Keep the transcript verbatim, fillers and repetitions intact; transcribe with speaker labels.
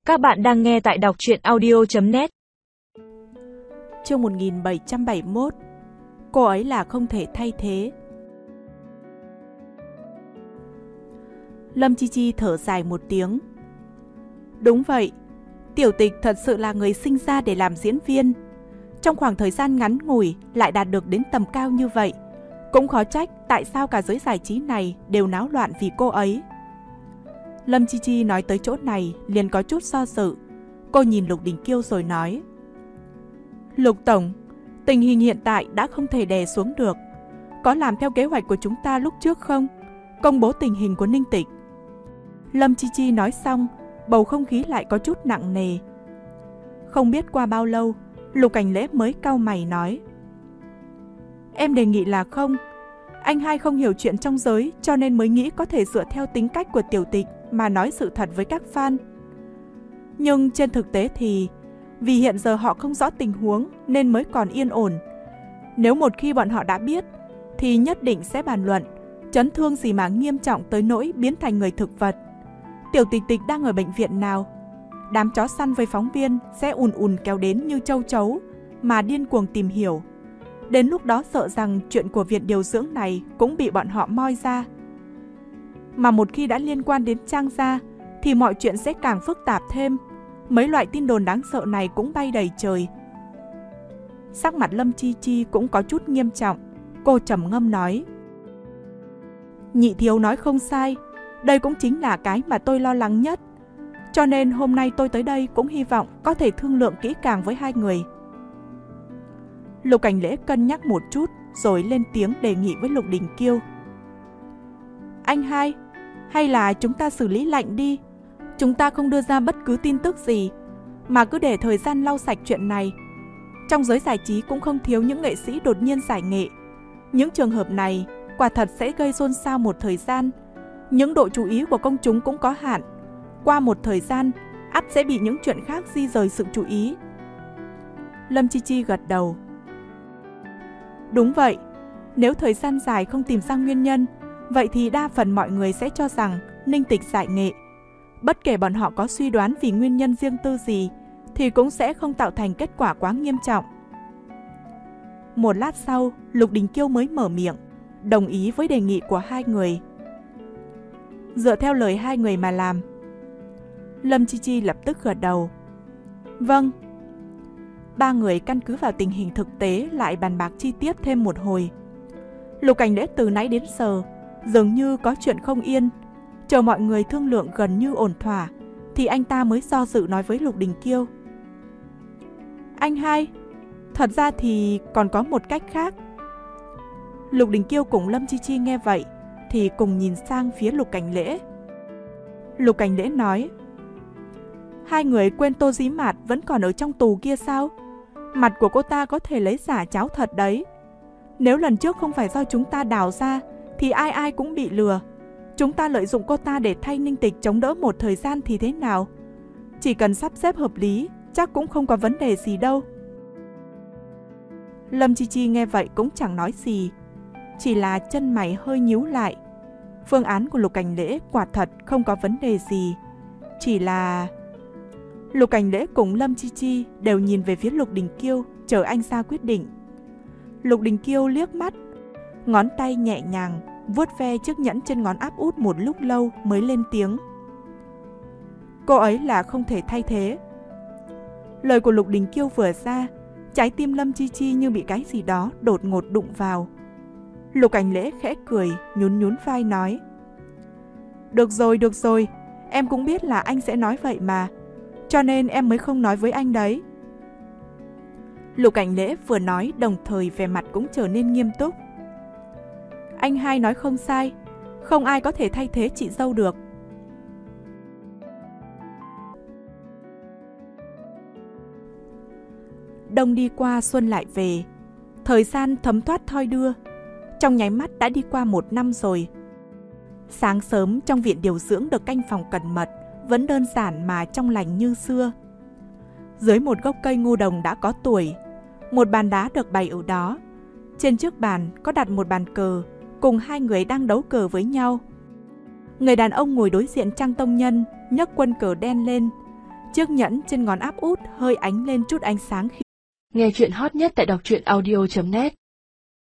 Speaker 1: Các bạn đang nghe tại đọc truyện audio chấm net.
Speaker 2: Chương một nghìn bảy trăm bảy mươi mốt. Cô ấy là không thể thay thế. Lâm Chi Chi thở dài một tiếng. Đúng vậy, Tiểu Tịch thật sự là người sinh ra để làm diễn viên. Trong khoảng thời gian ngắn ngủi lại đạt được đến tầm cao như vậy, cũng khó trách tại sao cả giới giải trí này đều náo loạn vì cô ấy. Lâm Chi Chi nói tới chỗ này liền có chút do dự. Cô nhìn Lục Đình Kiêu rồi nói: Lục Tổng, tình hình hiện tại đã không thể đè xuống được. Có làm theo kế hoạch của chúng ta lúc trước không? Công bố tình hình của Ninh Tịch. Lâm Chi Chi nói xong, bầu không khí lại có chút nặng nề. Không biết qua bao lâu, Lục Cảnh Lễ mới cau mày nói: Em đề nghị là không. Anh hai không hiểu chuyện trong giới, cho nên mới nghĩ có thể dựa theo tính cách của Tiểu Tịch mà nói sự thật với các fan. Nhưng trên thực tế thì vì hiện giờ họ không rõ tình huống nên mới còn yên ổn. Nếu một khi bọn họ đã biết thì nhất định sẽ bàn luận, chấn thương gì mà nghiêm trọng tới nỗi biến thành người thực vật. Tiểu Tịch Tịch đang ở bệnh viện nào? Đám chó săn với phóng viên sẽ ùn ùn kéo đến như châu chấu mà điên cuồng tìm hiểu. Đến lúc đó sợ rằng chuyện của viện điều dưỡng này cũng bị bọn họ moi ra. Mà một khi đã liên quan đến Trang gia thì mọi chuyện sẽ càng phức tạp thêm. Mấy loại tin đồn đáng sợ này cũng bay đầy trời. Sắc mặt Lâm Chi Chi cũng có chút nghiêm trọng. Cô trầm ngâm nói: Nhị thiếu nói không sai, đây cũng chính là cái mà tôi lo lắng nhất. Cho nên hôm nay tôi tới đây cũng hy vọng có thể thương lượng kỹ càng với hai người. Lục Cảnh Lễ cân nhắc một chút rồi lên tiếng đề nghị với Lục Đình Kiêu: Anh hai, hay là chúng ta xử lý lạnh đi. Chúng ta không đưa ra bất cứ tin tức gì, mà cứ để thời gian lau sạch chuyện này. Trong giới giải trí cũng không thiếu những nghệ sĩ đột nhiên giải nghệ. Những trường hợp này quả thật sẽ gây xôn xao một thời gian. Những độ chú ý của công chúng cũng có hạn. Qua một thời gian, ắt sẽ bị những chuyện khác di rời sự chú ý. Lâm Chi Chi gật đầu. Đúng vậy, nếu thời gian dài không tìm ra nguyên nhân, vậy thì đa phần mọi người sẽ cho rằng Ninh Tịch giải nghệ. Bất kể bọn họ có suy đoán vì nguyên nhân riêng tư gì, thì cũng sẽ không tạo thành kết quả quá nghiêm trọng. Một lát sau, Lục Đình Kiêu mới mở miệng, đồng ý với đề nghị của hai người. Dựa theo lời hai người mà làm. Lâm Chi Chi lập tức gật đầu. Vâng. Ba người căn cứ vào tình hình thực tế lại bàn bạc chi tiết thêm một hồi. Lục Cảnh Lễ từ nãy đến giờ dường như có chuyện không yên. Chờ mọi người thương lượng gần như ổn thỏa thì anh ta mới do dự nói với Lục Đình Kiêu: Anh hai, thật ra thì còn có một cách khác. Lục Đình Kiêu cùng Lâm Chi Chi nghe vậy thì cùng nhìn sang phía Lục Cảnh Lễ. Lục Cảnh Lễ nói: Hai người quên Tô Dí Mạt vẫn còn ở trong tù kia sao? Mặt của cô ta có thể lấy giả cháo thật đấy. Nếu lần trước không phải do chúng ta đào ra thì ai ai cũng bị lừa. Chúng ta lợi dụng cô ta để thay Ninh Tịch chống đỡ một thời gian thì thế nào? Chỉ cần sắp xếp hợp lý, chắc cũng không có vấn đề gì đâu. Lâm Chi Chi nghe vậy cũng chẳng nói gì, chỉ là chân mày hơi nhíu lại. Phương án của Lục Cảnh Lễ quả thật không có vấn đề gì, chỉ là... Lục Cảnh Lễ cùng Lâm Chi Chi đều nhìn về phía Lục Đình Kiêu, chờ anh ra quyết định. Lục Đình Kiêu liếc mắt, ngón tay nhẹ nhàng vuốt ve chiếc nhẫn trên ngón áp út một lúc lâu mới lên tiếng: Cô ấy là không thể thay thế. Lời của Lục Đình Kiêu vừa ra, trái tim Lâm Chi Chi như bị cái gì đó đột ngột đụng vào. Lục Cảnh Lễ khẽ cười, nhún nhún vai nói: Được rồi, được rồi, em cũng biết là anh sẽ nói vậy mà, cho nên em mới không nói với anh đấy. Lục Cảnh Lễ vừa nói đồng thời vẻ mặt cũng trở nên nghiêm túc. Anh hai nói không sai, không ai có thể thay thế chị dâu được. Đông đi qua xuân lại về, thời gian thấm thoát thoi đưa, trong nháy mắt đã đi qua một năm rồi. Sáng sớm trong viện điều dưỡng được canh phòng cẩn mật, vẫn đơn giản mà trong lành như xưa. Dưới một gốc cây ngô đồng đã có tuổi, một bàn đá được bày ở đó. Trên chiếc bàn có đặt một bàn cờ, cùng hai người đang đấu cờ với nhau. Người đàn ông ngồi đối diện Trang Tông Nhân nhấc quân cờ đen lên. Chiếc nhẫn trên ngón áp út hơi ánh lên chút ánh sáng khi...
Speaker 3: Nghe chuyện hot nhất tại đọc truyện audio chấm net.